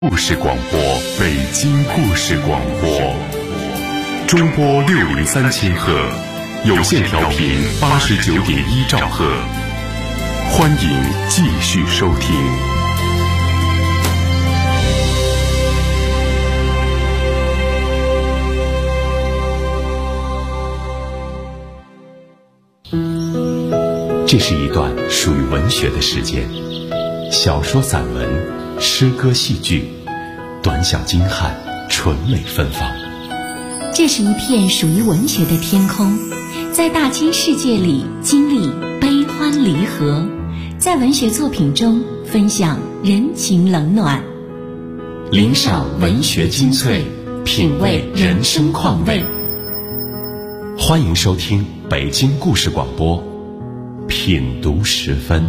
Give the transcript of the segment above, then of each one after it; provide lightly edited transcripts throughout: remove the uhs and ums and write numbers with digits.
故事广播，北京故事广播，中波603千赫，有线调频89.1兆赫，欢迎继续收听。这是一段属于文学的时间，小说、散文、诗歌、戏剧，短小精悍，纯美芬芳。 这是一片属于文学的天空，在大千世界里经历悲欢离合，在文学作品中分享人情冷暖， 领赏文学精粹，品味人生况味。欢迎收听北京故事广播，品读时分。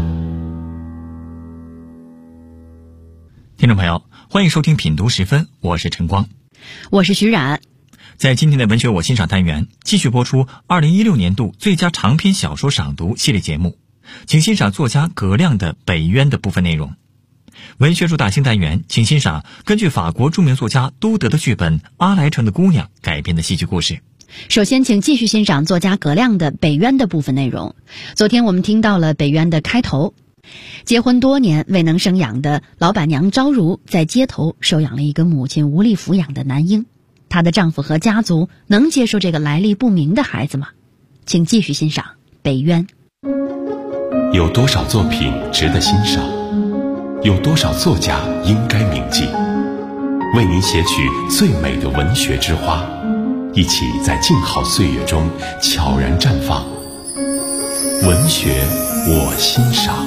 听众朋友，欢迎收听品读时分，我是陈光， 我是徐冉。 在今天的文学我欣赏单元，继续播出2016年度最佳长篇小说赏读系列节目，请欣赏作家葛亮的《北渊》的部分内容。文学入大兴单元，请欣赏根据法国著名作家都德的剧本《阿莱城的姑娘》改编的戏剧故事。 首先请继续欣赏作家葛亮的《北渊》的部分内容。昨天我们听到了《北渊》的开头，结婚多年未能生养的老板娘昭如在街头收养了一个母亲无力抚养的男婴，她的丈夫和家族能接受这个来历不明的孩子吗？请继续欣赏《北渊》。 有多少作品值得欣赏？有多少作家应该铭记？为您写取最美的文学之花，一起在静好岁月中悄然绽放。文学我欣赏。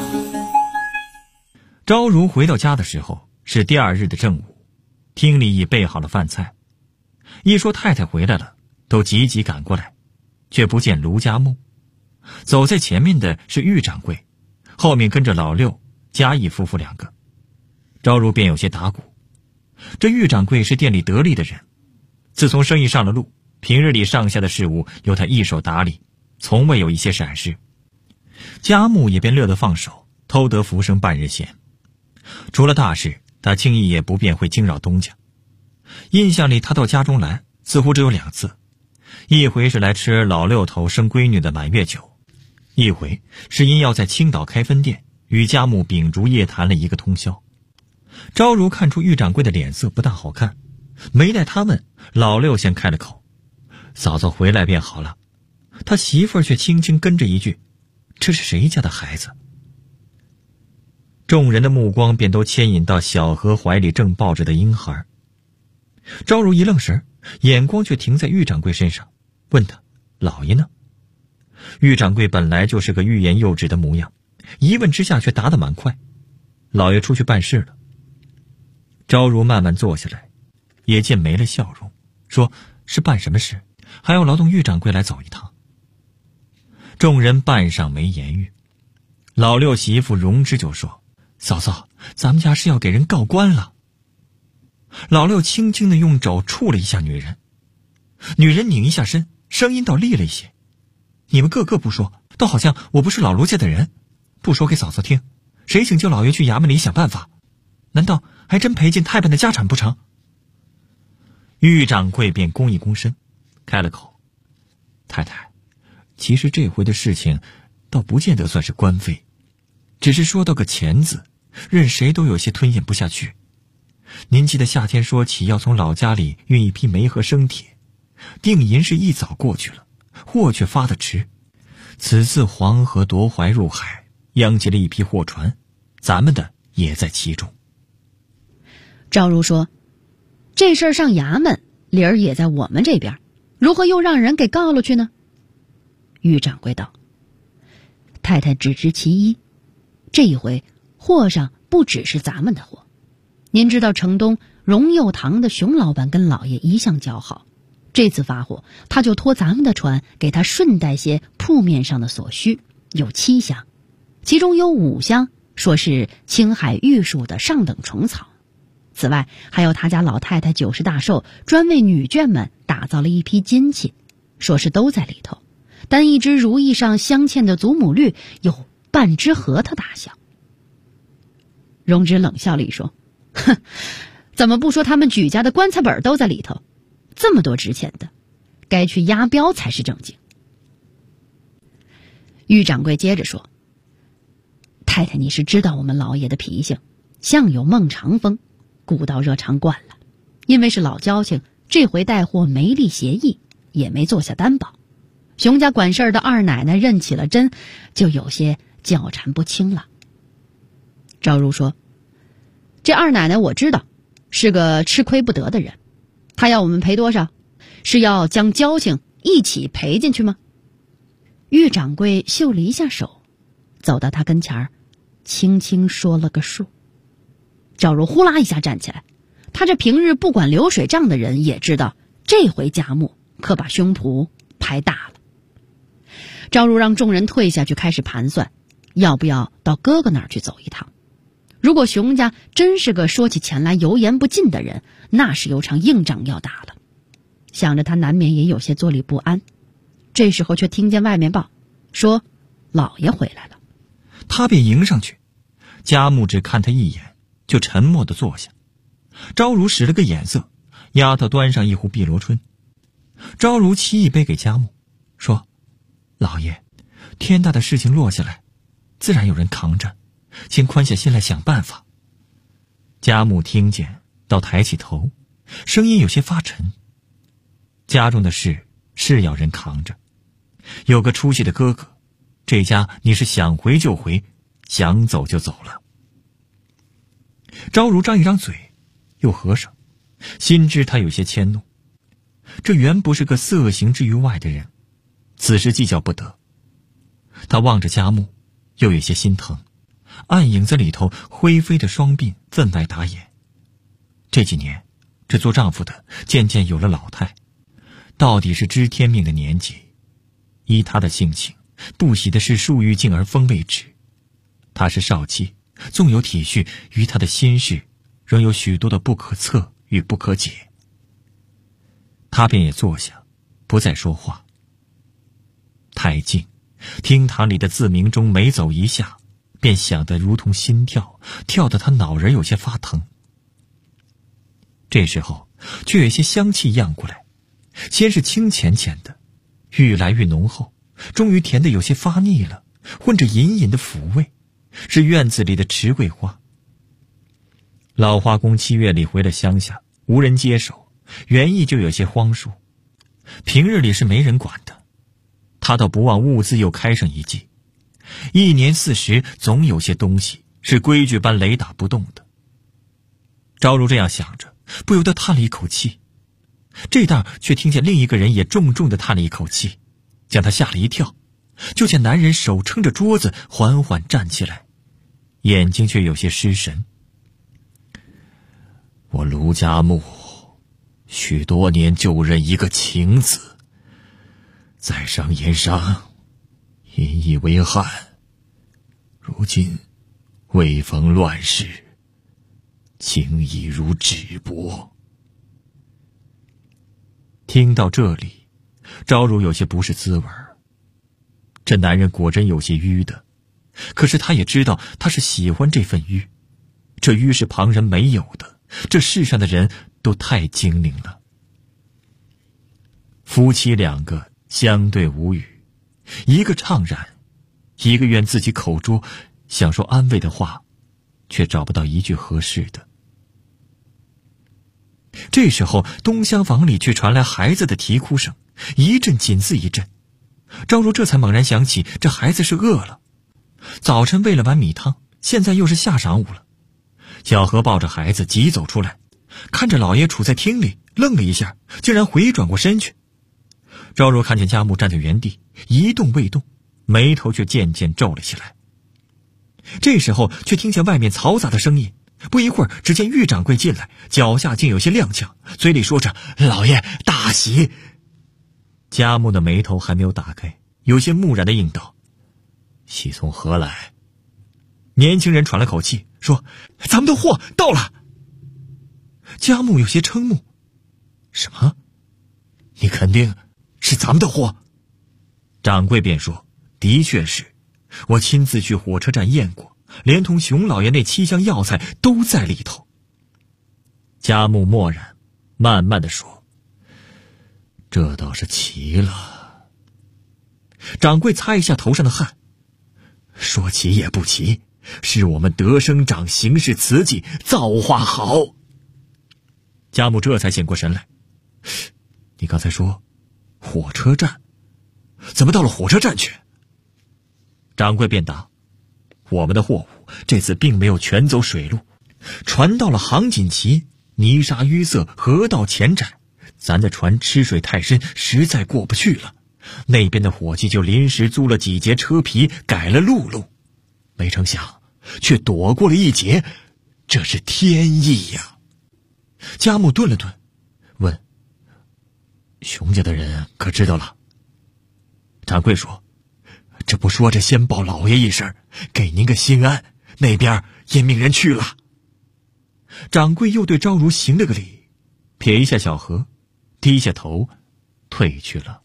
昭如回到家的时候是第二日的正午，厅里已备好了饭菜。一说太太回来了，都急急赶过来，却不见卢家木。走在前面的是玉掌柜，后面跟着老六、嘉义夫妇两个。昭如便有些打鼓。这玉掌柜是店里得力的人，自从生意上了路，平日里上下的事务由他一手打理，从未有一些闪失。家木也便乐得放手，偷得浮生半日闲。除了大事，他轻易也不便会惊扰东家。印象里他到家中来似乎只有2次，一回是来吃老六头生闺女的满月酒，一回是因要在青岛开分店，与家木秉烛夜谈了一个通宵。昭如看出玉掌柜的脸色不大好看，没待他问，老六先开了口：嫂子回来便好了。他媳妇儿却轻轻跟着一句：这是谁家的孩子？众人的目光便都牵引到小何怀里正抱着的婴孩。昭如一愣神，眼光却停在玉掌柜身上，问他：老爷呢？玉掌柜本来就是个欲言又止的模样，一问之下却答得蛮快：老爷出去办事了。昭如慢慢坐下来，也见没了笑容，说：是办什么事？还要劳动玉掌柜来走一趟。众人半晌没言语。老六媳妇荣枝就说：嫂嫂，咱们家是要给人告官了。老六轻轻地用肘触了一下女人，女人拧一下身，声音倒厉了一些：你们个个不说，倒好像我不是老卢家的人，不说给嫂子听，谁请求老爷去衙门里想办法？难道还真赔进太半的家产不成？玉掌柜便躬一躬身，开了口：太太，其实这回的事情倒不见得算是官非，只是说到个钱字，任谁都有些吞咽不下去。您记得夏天说起要从老家里运一批煤和生铁，定银是一早过去了，货却发得迟。此次黄河夺淮入海，殃及了一批货船，咱们的也在其中。 昭如说：这事儿上衙门，理儿也在我们这边，如何又让人给告了去呢？玉掌柜道：太太只知其一，这一回货上不只是咱们的货。您知道城东荣佑堂的熊老板跟老爷一向交好，这次发货，他就托咱们的船给他顺带些铺面上的所需，有7箱，其中有5箱说是青海玉树的上等虫草。此外还有他家老太太90大寿，专为女眷们打造了一批金器，说是都在里头，单一只如意上镶嵌的祖母绿有半只核桃大小。荣枝冷笑了一说：哼， 怎么不说他们举家的棺材本都在里头？这么多值钱的，该去押镖才是正经。玉掌柜接着说：“太太，你是知道我们老爷的脾性，向有孟尝风，古道热肠惯了。因为是老交情，这回带货没立协议，也没做下担保。熊家管事儿的二奶奶认起了真，就有些较缠不清了。”赵如说：“这二奶奶我知道，是个吃亏不得的人。她要我们赔多少？是要将交情一起赔进去吗？”玉掌柜嗅了一下手，走到他跟前儿，轻轻说了个数。赵如呼啦一下站起来，他这平日不管流水账的人也知道，这回家木可把胸脯拍大了。赵如让众人退下去，开始盘算要不要到哥哥那儿去走一趟。如果熊家真是个说起钱来油盐不进的人，那是有场硬仗要打了。想着他难免也有些坐立不安，这时候却听见外面报说老爷回来了。 他便迎上去，家木只看他一眼，就沉默地坐下。昭如使了个眼色，丫头端上一壶碧螺春。昭如沏一杯给家木，说：“老爷，天大的事情落下来，自然有人扛着，请宽下心来想办法。”家木听见，倒抬起头，声音有些发沉。家中的事是要人扛着，有个出息的哥哥，这家你是想回就回，想走就走了。昭如张一张嘴，又合上，心知他有些迁怒。这原不是个色行之于外的人，此时计较不得。他望着家木，又有些心疼，暗影子里头灰飞的双鬓分外打眼。这几年，这做丈夫的渐渐有了老态，到底是知天命的年纪。依他的性情，不喜的是树欲静而风未止。他是少妻，纵有体恤，于他的心事仍有许多的不可测与不可解。他便也坐下，不再说话。太静，厅堂里的自鸣钟每走一下，便响得如同心跳，跳得他脑仁有些发疼。这时候却有些香气漾过来，先是清浅浅的，愈来愈浓厚，终于甜得有些发腻了，混着隐隐的抚味，是院子里的池桂花。老花公7月里回了乡下，无人接手，园艺就有些荒疏，平日里是没人管的。他倒不忘兀自又开上一季，一年40总有些东西是规矩般雷打不动的。昭如这样想着，不由得叹了一口气。这当却听见另一个人也重重地叹了一口气，将他吓了一跳。就见男人手撑着桌子缓缓站起来，眼睛却有些失神。我卢家木许多年就认一个情字，在商言商，引以为憾，如今未逢乱世，情已如纸帛。听到这里，昭如有些不是滋味。这男人果真有些迂的，可是他也知道他是喜欢这份迂，这迂是旁人没有的，这世上的人都太精灵了。夫妻2个相对无语，一个怅然，一个愿自己口拙，想说安慰的话，却找不到一句合适的。这时候东厢房里却传来孩子的啼哭声，一阵紧似一阵。昭如这才猛然想起，这孩子是饿了，早晨喂了碗米汤，现在又是下晌午了。小何抱着孩子急走出来，看着老爷处在厅里，愣了一下，竟然回转过身去。昭如看见家木站在原地一动未动，眉头却渐渐皱了起来。这时候却听见外面嘈杂的声音，不一会儿，只见玉掌柜进来，脚下竟有些踉跄，嘴里说着：“老爷大喜。”家木的眉头还没有打开，有些木然的应道：“喜从何来？”年轻人喘了口气说：“咱们的货到了。”家木有些瞠目：“什么？你肯定是咱们的货？”掌柜便说：“的确是，我亲自去火车站验过，连同熊老爷那7箱药材都在里头。” 家木默然，慢慢地说：“这倒是奇了。”掌柜擦一下头上的汗，说奇也不奇，是我们德生长行事慈济，造化好。家木这才醒过神来：“你刚才说火车站，怎么到了火车站去？”掌柜便答：“我们的货物这次并没有全走水路，船到了航锦旗，泥沙淤塞，河道浅窄，咱的船吃水太深，实在过不去了。那边的伙计就临时租了几节车皮，改了陆路，没成想却躲过了一劫，这是天意呀。”家木顿了顿，问：“熊家的人可知道了？”掌柜说：“这不说着先报老爷一声，给您个心安，那边也命人去了。”掌柜又对昭如行了个礼，撇一下小河，低下头退去了。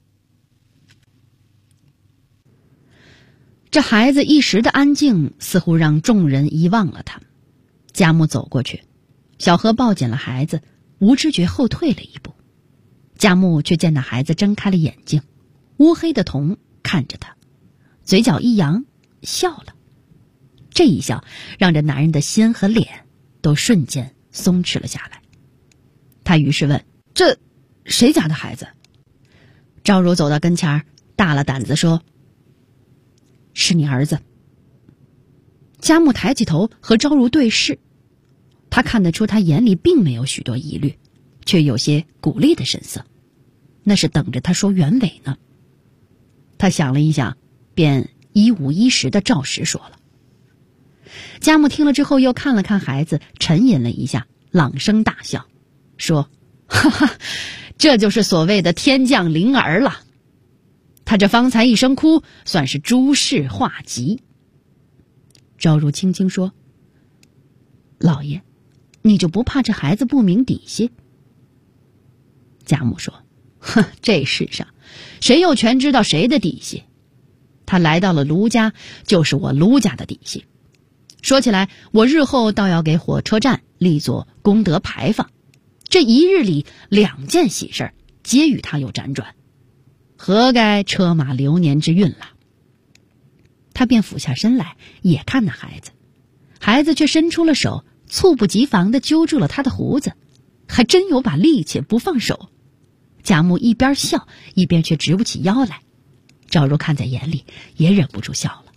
这孩子一时的安静似乎让众人遗忘了他。家木走过去，小何抱紧了孩子，无知觉后退了一步。家木却见那孩子睁开了眼睛，乌黑的瞳看着他，嘴角一扬，笑了。这一笑让这男人的心和脸都瞬间松弛了下来。他于是问：“这谁家的孩子？”昭如走到跟前，大了胆子说：“是你儿子。”家木抬起头和昭如对视，他看得出他眼里并没有许多疑虑，却有些鼓励的神色，那是等着他说原委呢。他想了一想，便一五一十的照实说了。家木听了之后又看了看孩子，沉吟了一下，朗声大笑，说：“哈哈，这就是所谓的天降灵儿了。他这方才一声哭，算是诸事化吉。”昭如轻轻说：“老爷，你就不怕这孩子不明底细？”家木说：“哼，这世上谁又全知道谁的底细？他来到了卢家，就是我卢家的底细。说起来，我日后倒要给火车站立作功德牌坊，这一日里2件喜事皆与他有辗转，何该车马流年之运了。”他便俯下身来也看那孩子，孩子却伸出了手，猝不及防地揪住了他的胡子，还真有把力气不放手。家木一边笑一边却直不起腰来，赵如看在眼里也忍不住笑了。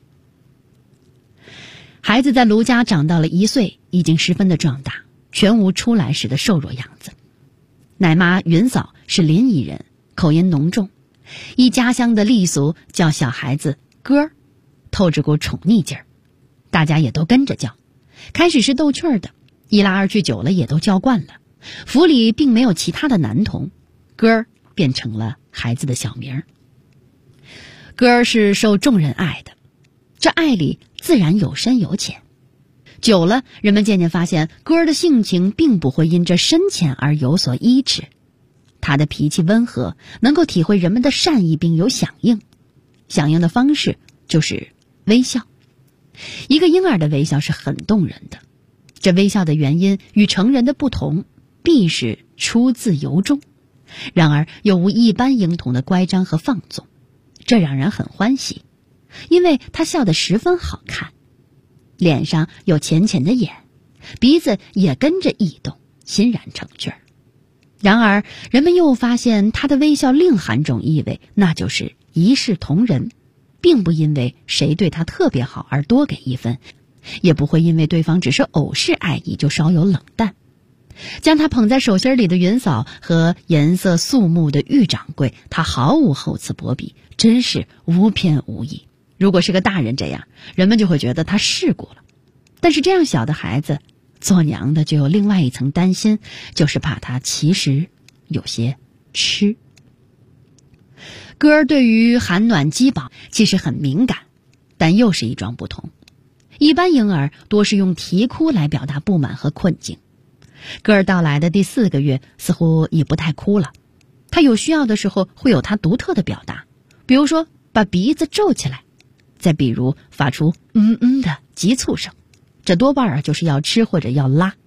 孩子在卢家长到了1岁，已经十分的壮大，全无出来时的瘦弱样子。奶妈云嫂是临沂人，口音浓重，依家乡的丽俗叫小孩子哥儿，透着股宠溺劲儿，大家也都跟着叫。开始是逗趣儿的，一来二去久了也都叫惯了。府里并没有其他的男童，哥儿变成了孩子的小名儿。哥儿是受众人爱的，这爱里自然有深有浅。久了，人们渐渐发现哥儿的性情并不会因这深浅而有所依止。他的脾气温和，能够体会人们的善意并有响应，响应的方式就是微笑。一个婴儿的微笑是很动人的，这微笑的原因与成人的不同，必是出自由衷，然而又无一般婴童的乖张和放纵，这让人很欢喜，因为他笑得十分好看，脸上有浅浅的眼，鼻子也跟着异动，欣然成趣儿。然而人们又发现他的微笑另含种意味，那就是一视同仁，并不因为谁对他特别好而多给一分，也不会因为对方只是偶示爱意就稍有冷淡。将他捧在手心里的云嫂和颜色肃穆的玉掌柜，他毫无厚此薄彼，真是无偏无倚。如果是个大人这样，人们就会觉得他世故了，但是这样小的孩子，做娘的就有另外一层担心，就是怕他其实有些痴。哥儿对于寒暖饥饱其实很敏感，但又是一桩不同。一般婴儿多是用啼哭来表达不满和困境，哥儿到来的第4个月似乎已不太哭了，他有需要的时候会有他独特的表达，比如说把鼻子皱起来，再比如发出的急促声，这多半就是要吃或者要拉。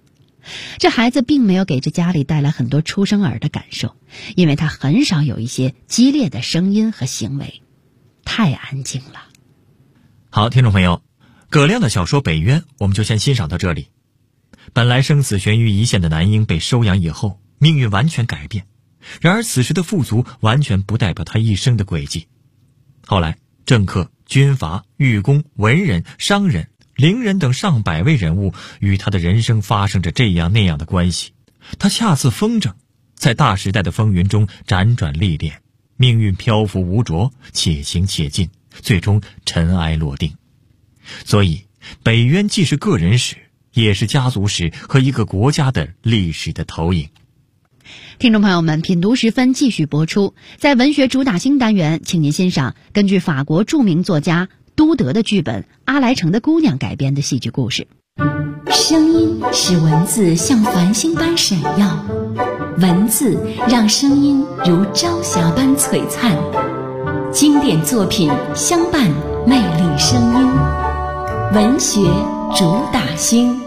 这孩子并没有给这家里带来很多出生儿的感受，因为他很少有一些激烈的声音和行为，太安静了。 好，听众朋友，葛亮的小说《北渊》我们就先欣赏到这里。本来生死悬于一线的男婴被收养以后，命运完全改变，然而此时的富足完全不代表他一生的轨迹。后来政客、军阀、御工、文人、商人、伶人等上百位人物与他的人生发生着这样那样的关系，他恰似风筝，在大时代的风云中辗转历练，命运漂浮无着，且行且进，最终尘埃落定。所以北渊既是个人史，也是家族史和一个国家的历史的投影。 听众朋友们，品读时分继续播出。在文学主打星单元，请您欣赏根据法国著名作家都德的剧本《阿莱城的姑娘》改编的戏剧故事。 声音使文字像繁星般闪耀，文字让声音如朝霞般璀璨。经典作品相伴，魅力声音。文学主打星。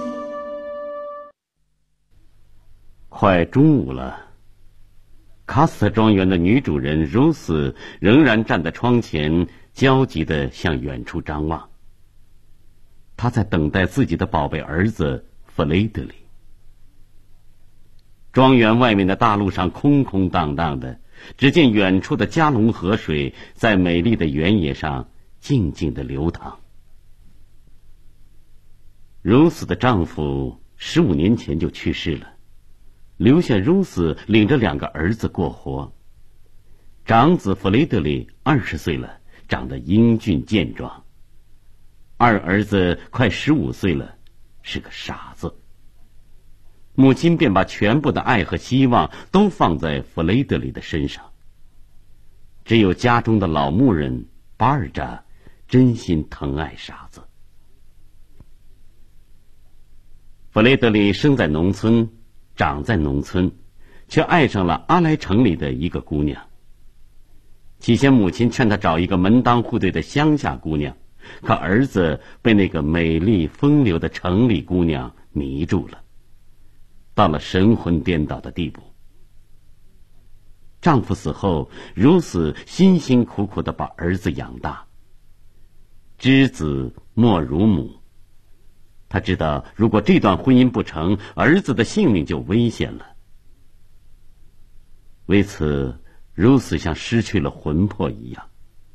快中午了，卡斯特庄园的女主人茹斯仍然站在窗前，焦急地向远处张望。她在等待自己的宝贝儿子弗雷德里。庄园外面的大路上空空荡荡的，只见远处的加隆河水在美丽的原野上静静地流淌。茹斯的丈夫15年前就去世了，留下茹斯领着2个儿子过活。长子弗雷德里20岁了，长得英俊健壮；二儿子快15岁了，是个傻子。母亲便把全部的爱和希望都放在弗雷德里的身上。只有家中的老牧人巴尔扎真心疼爱傻子。弗雷德里生在农村，长在农村，却爱上了阿莱城里的一个姑娘。起先母亲劝他找一个门当户对的乡下姑娘，可儿子被那个美丽风流的城里姑娘迷住了，到了神魂颠倒的地步。丈夫死后，如此辛辛苦苦地把儿子养大。知子莫如母，他知道如果这段婚姻不成，儿子的性命就危险了。为此，如此像失去了魂魄一样。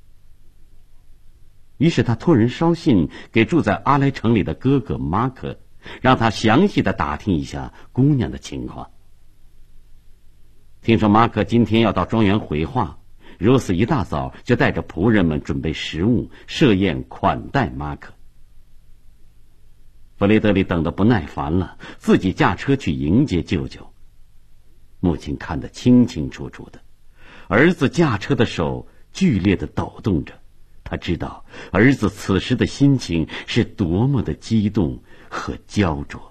于是他托人捎信给住在阿莱城里的哥哥马克，让他详细的打听一下姑娘的情况。听说马克今天要到庄园回话，如此一大早就带着仆人们准备食物，设宴款待马克。弗雷德里等得不耐烦了，自己驾车去迎接舅舅。母亲看得清清楚楚的，儿子驾车的手剧烈地抖动着，他知道儿子此时的心情是多么的激动和焦灼。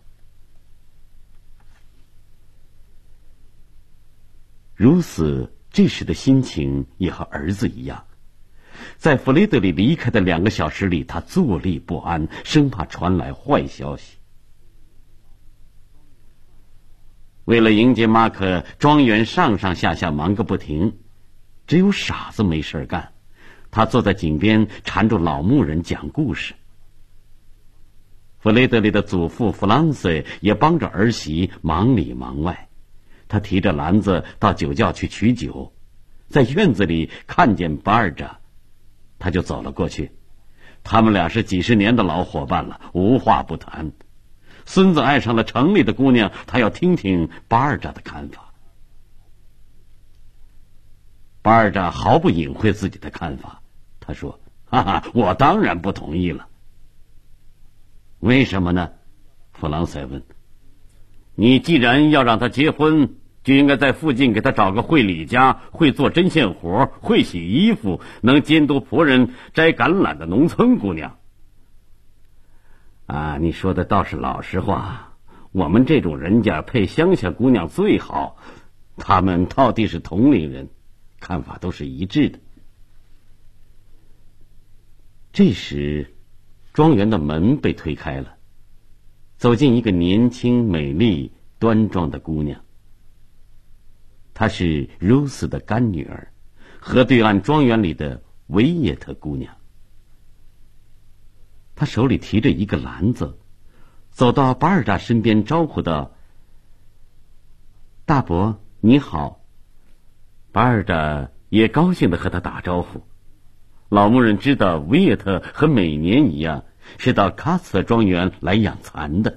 如此这时的心情也和儿子一样，在弗雷德里离开的2个小时里，他坐立不安，生怕传来坏消息。为了迎接马克，庄园上上下下忙个不停，只有傻子没事干，他坐在井边缠住老牧人讲故事。弗雷德里的祖父弗朗塞也帮着儿媳忙里忙外，他提着篮子到酒窖去取酒，在院子里看见巴尔扎，他就走了过去。他们俩是几十年的老伙伴了，无话不谈。孙子爱上了城里的姑娘，他要听听巴尔扎的看法。巴尔扎毫不隐晦自己的看法，他说：哈哈，我当然不同意了。为什么呢？弗朗塞问。你既然要让他结婚，就应该在附近给他找个会理家、会做针线活、会洗衣服、能监督仆人摘橄榄的农村姑娘。啊，你说的倒是老实话，我们这种人家配乡下姑娘最好，他们到底是同龄人，看法都是一致的。这时，庄园的门被推开了，走进一个年轻、美丽、 端庄的姑娘。她是如斯的干女儿，河对岸庄园里的维也特姑娘。她手里提着一个篮子，走到巴尔扎身边招呼道：“大伯你好。”巴尔扎也高兴地和他打招呼。老牧人知道维也特和每年一样是到卡斯特庄园来养蚕的。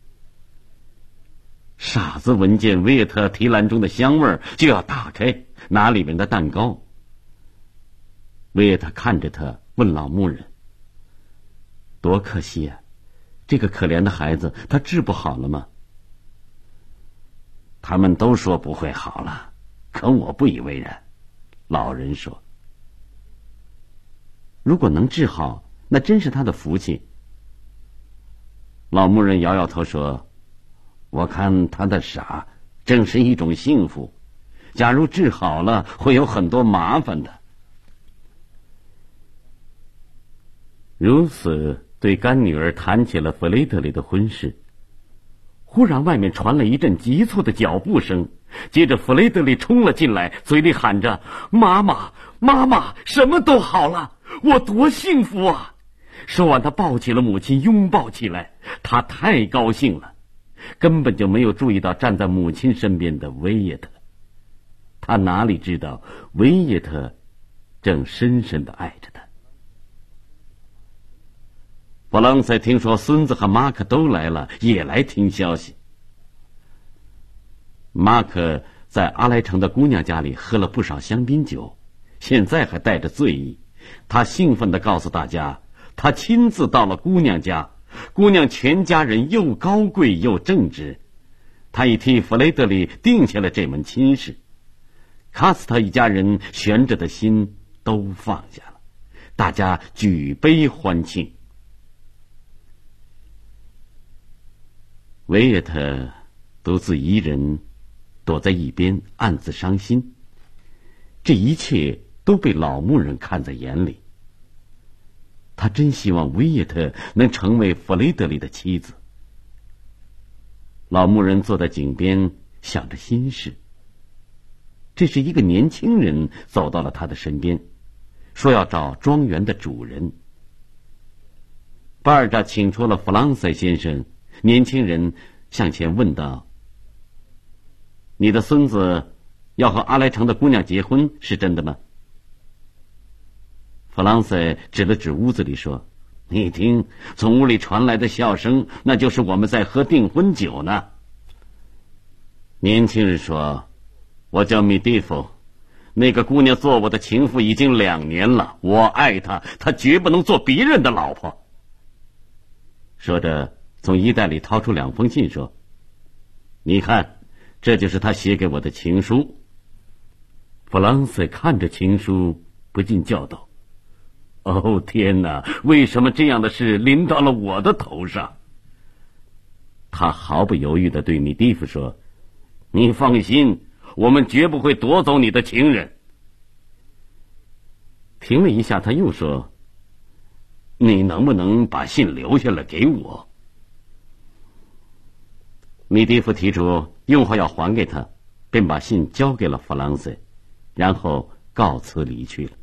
傻子闻见维也特提篮中的香味儿，就要打开拿里面的蛋糕。维也特看着他，问老牧人：“多可惜啊，这个可怜的孩子，他治不好了吗？”他们都说不会好了，可我不以为然。老人说：“如果能治好，那真是他的福气。”老牧人摇摇头说：“我看他的傻正是一种幸福，假如治好了，会有很多麻烦的。”如此对干女儿谈起了弗雷德里的婚事。忽然外面传来一阵急促的脚步声，接着弗雷德里冲了进来，嘴里喊着：“妈妈，妈妈，什么都好了，我多幸福啊！”说完他抱起了母亲，拥抱起来。他太高兴了，根本就没有注意到站在母亲身边的维也特。他哪里知道维也特正深深地爱着他。弗朗塞听说孙子和马克都来了，也来听消息。马克在阿莱城的姑娘家里喝了不少香槟酒，现在还带着醉意。他兴奋地告诉大家，他亲自到了姑娘家，姑娘全家人又高贵又正直。他已替弗雷德里定下了这门亲事。卡斯特一家人悬着的心都放下了，大家举杯欢庆。维也特独自一人躲在一边暗自伤心，这一切都被老牧人看在眼里。他真希望维也特能成为弗雷德里的妻子。老牧人坐在井边想着心事。这时一个年轻人走到了他的身边，说要找庄园的主人。巴尔扎请出了弗朗塞先生。年轻人向前问道：“你的孙子要和阿莱城的姑娘结婚，是真的吗？”弗朗塞指了指屋子里说：“你听，从屋里传来的笑声，那就是我们在喝订婚酒呢。”年轻人说：“我叫米蒂夫，那个姑娘做我的情妇已经2年了，我爱她，她绝不能做别人的老婆。”说着从衣袋里掏出2封信说：“你看，这就是他写给我的情书。”弗朗塞看着情书，不禁叫道：“哦，天哪，为什么这样的事临到了我的头上？”他毫不犹豫地对米蒂夫说：“你放心，我们绝不会夺走你的情人。”停了一下，他又说：“你能不能把信留下来给我？”米蒂夫提出用后要还给他，便把信交给了弗朗塞，然后告辞离去了。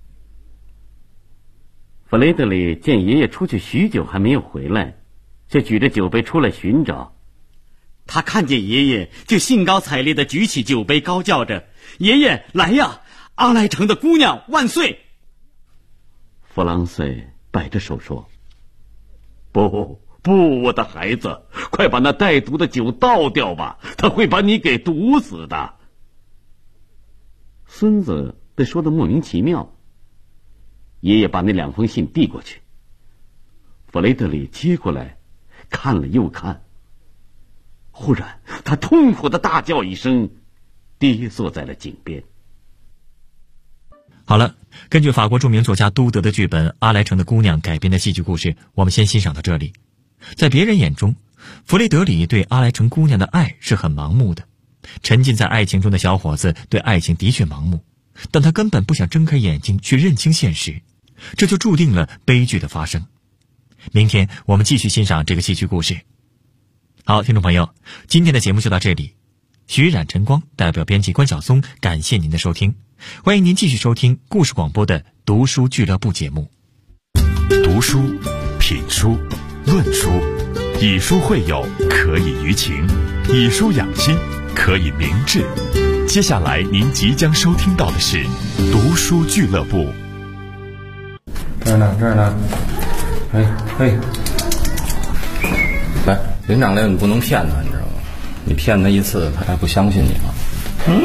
弗雷德里见爷爷出去许久还没有回来，就举着酒杯出来寻找。 他看见爷爷，就兴高采烈地举起酒杯，高叫着：“爷爷来呀！阿莱城的姑娘万岁！” 弗朗塞摆着手说：“不，我的孩子，快把那带毒的酒倒掉吧，他会把你给毒死的。”孙子被说得莫名其妙。爷爷把那2封信递过去，弗雷德里接过来，看了又看。忽然他痛苦的大叫一声，跌坐在了井边。 好了，根据法国著名作家都德的剧本《阿莱城的姑娘》改编的戏剧故事，我们先欣赏到这里。在别人眼中，弗雷德里对阿莱城姑娘的爱是很盲目的，沉浸在爱情中的小伙子对爱情的确盲目，但他根本不想睁开眼睛去认清现实，这就注定了悲剧的发生。明天我们继续欣赏这个戏剧故事。 好，听众朋友，今天的节目就到这里。徐冉、晨光代表编辑关晓松，感谢您的收听。欢迎您继续收听故事广播的读书俱乐部节目。 读书、品书、论书，以书会友，可以娱情；以书养心，可以明志。接下来您即将收听到的是读书俱乐部。 这儿呢，嘿，来，林长烈，你不能骗他，你知道吗？你骗他一次，他还不相信你吗？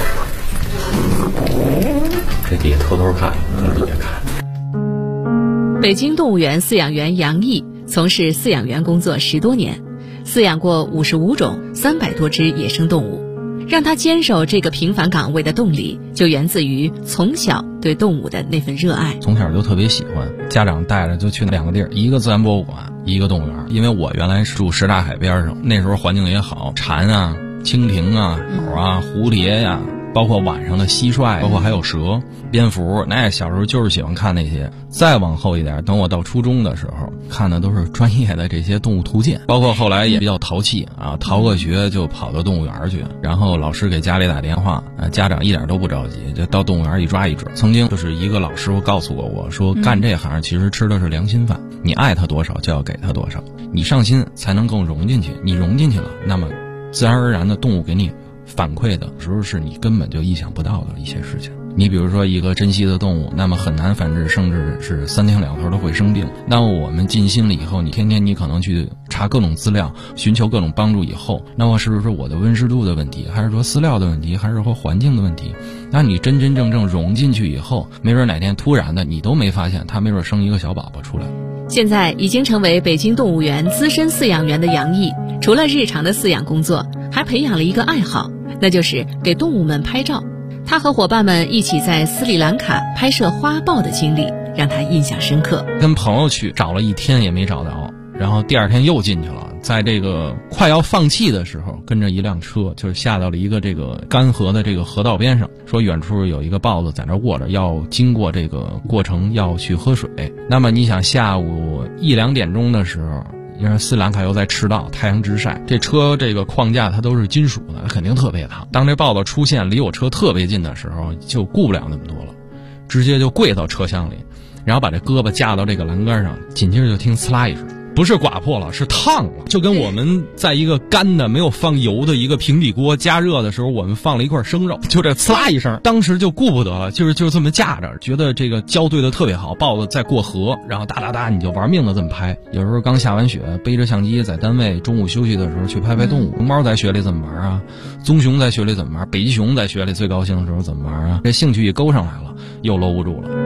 这底下偷偷看，底下看。 北京动物园饲养员杨毅从事饲养员工作10多年，饲养过55种300多只野生动物。让他坚守这个平凡岗位的动力，就源自于从小对动物的那份热爱。 从小就特别喜欢，家长带着就去2个地儿，一个自然博物馆，一个动物园。因为我原来是住什刹海边上，那时候环境也好，蝉啊、蜻蜓啊、鸟啊、蝴蝶呀，包括晚上的蟋蟀，包括还有蛇、蝙蝠，那小时候就是喜欢看那些。再往后一点，等我到初中的时候，看的都是专业的这些动物图鉴，包括后来也比较淘气啊，逃个学就跑到动物园去，然后老师给家里打电话，家长一点都不着急，就到动物园一抓一准。曾经就是一个老师傅告诉过我说，干这行其实吃的是良心饭，你爱他多少就要给他多少，你上心才能更融进去，你融进去了，那么自然而然的动物给你反馈的时候是你根本就意想不到的一些事情。你比如说一个珍稀的动物，那么很难繁殖，甚至是3天2头都会生病。那么我们尽心了以后，你天天你可能去查各种资料，寻求各种帮助以后，那么是不是我的温湿度的问题，还是说饲料的问题，还是说环境的问题？那你真真正正融进去以后，没准哪天突然的你都没发现，它没准生一个小宝宝出来。 现在已经成为北京动物园资深饲养员的杨毅，除了日常的饲养工作，还培养了一个爱好，那就是给动物们拍照。他和伙伴们一起在斯里兰卡拍摄花豹的经历让他印象深刻。 跟朋友去找了1天也没找到，然后第2天又进去了，在这个快要放弃的时候，跟着一辆车就是下到了一个这个干河的这个河道边上，说远处有一个豹子在那卧着，要经过这个过程要去喝水。那么你想下午1、2点钟的时候，因为斯里兰卡又在赤道，太阳直晒，这车这个框架它都是金属的，它肯定特别烫。当这豹子出现离我车特别近的时候，就顾不了那么多了，直接就跪到车厢里，然后把这胳膊架到这个栏杆上，紧接着就听呲啦一声，不是刮破了，是烫了，就跟我们在一个干的没有放油的一个平底锅加热的时候，我们放了一块生肉，就这呲啦一声，当时就顾不得了，就这么架着，觉得这个胶对的特别好，豹子在过河，然后哒哒哒你就玩命的这么拍。有时候刚下完雪，背着相机在单位中午休息的时候去拍拍动物。熊猫在雪里怎么玩啊？棕熊在雪里怎么玩？北极熊在雪里最高兴的时候怎么玩啊？这兴趣一勾上来了，又搂不住了。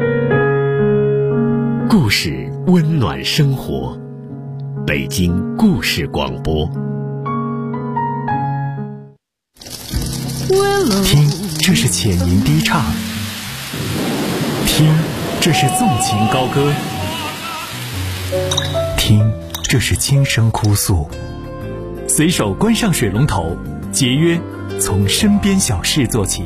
故事温暖生活，北京故事广播。听，这是浅吟低唱；听，这是纵情高歌；听，这是轻声哭诉。随手关上水龙头，节约从身边小事做起。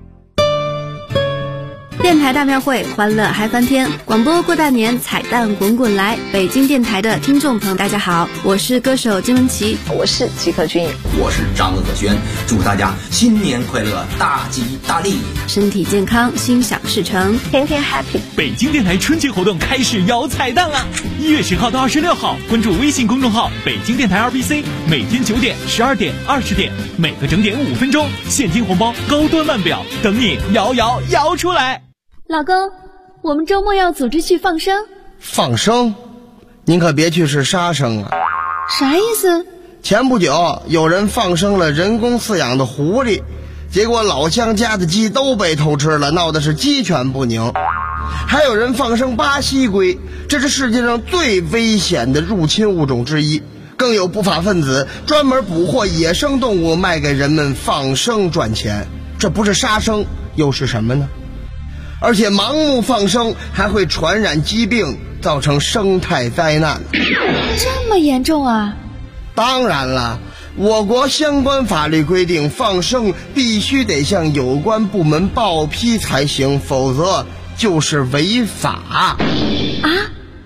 电台大庙会，欢乐嗨翻天！广播过大年，彩蛋滚滚来！北京电台的听众朋友，大家好，我是歌手金玟岐， 我是吉克隽逸， 我是张鄂轩，祝大家新年快乐，大吉大利， 身体健康，心想事成， 天天 happy！ 北京电台春节活动开始摇彩蛋了！1月10号到26号，关注微信公众号北京电台 RBC， 每天9点、12点、20点，每个整点5分钟，现金红包高端腕表，等你摇出来！ 老公，我们周末要组织去放生。 放生？您可别去是杀生啊！ 啥意思？ 前不久有人放生了人工饲养的狐狸，结果老乡家的鸡都被偷吃了，闹的是鸡犬不宁。还有人放生巴西龟，这是世界上最危险的入侵物种之一。更有不法分子专门捕获野生动物卖给人们放生赚钱，这不是杀生又是什么呢？而且盲目放生还会传染疾病，造成生态灾难。 这么严重啊？ 当然了，我国相关法律规定，放生必须得向有关部门报批才行，否则就是违法。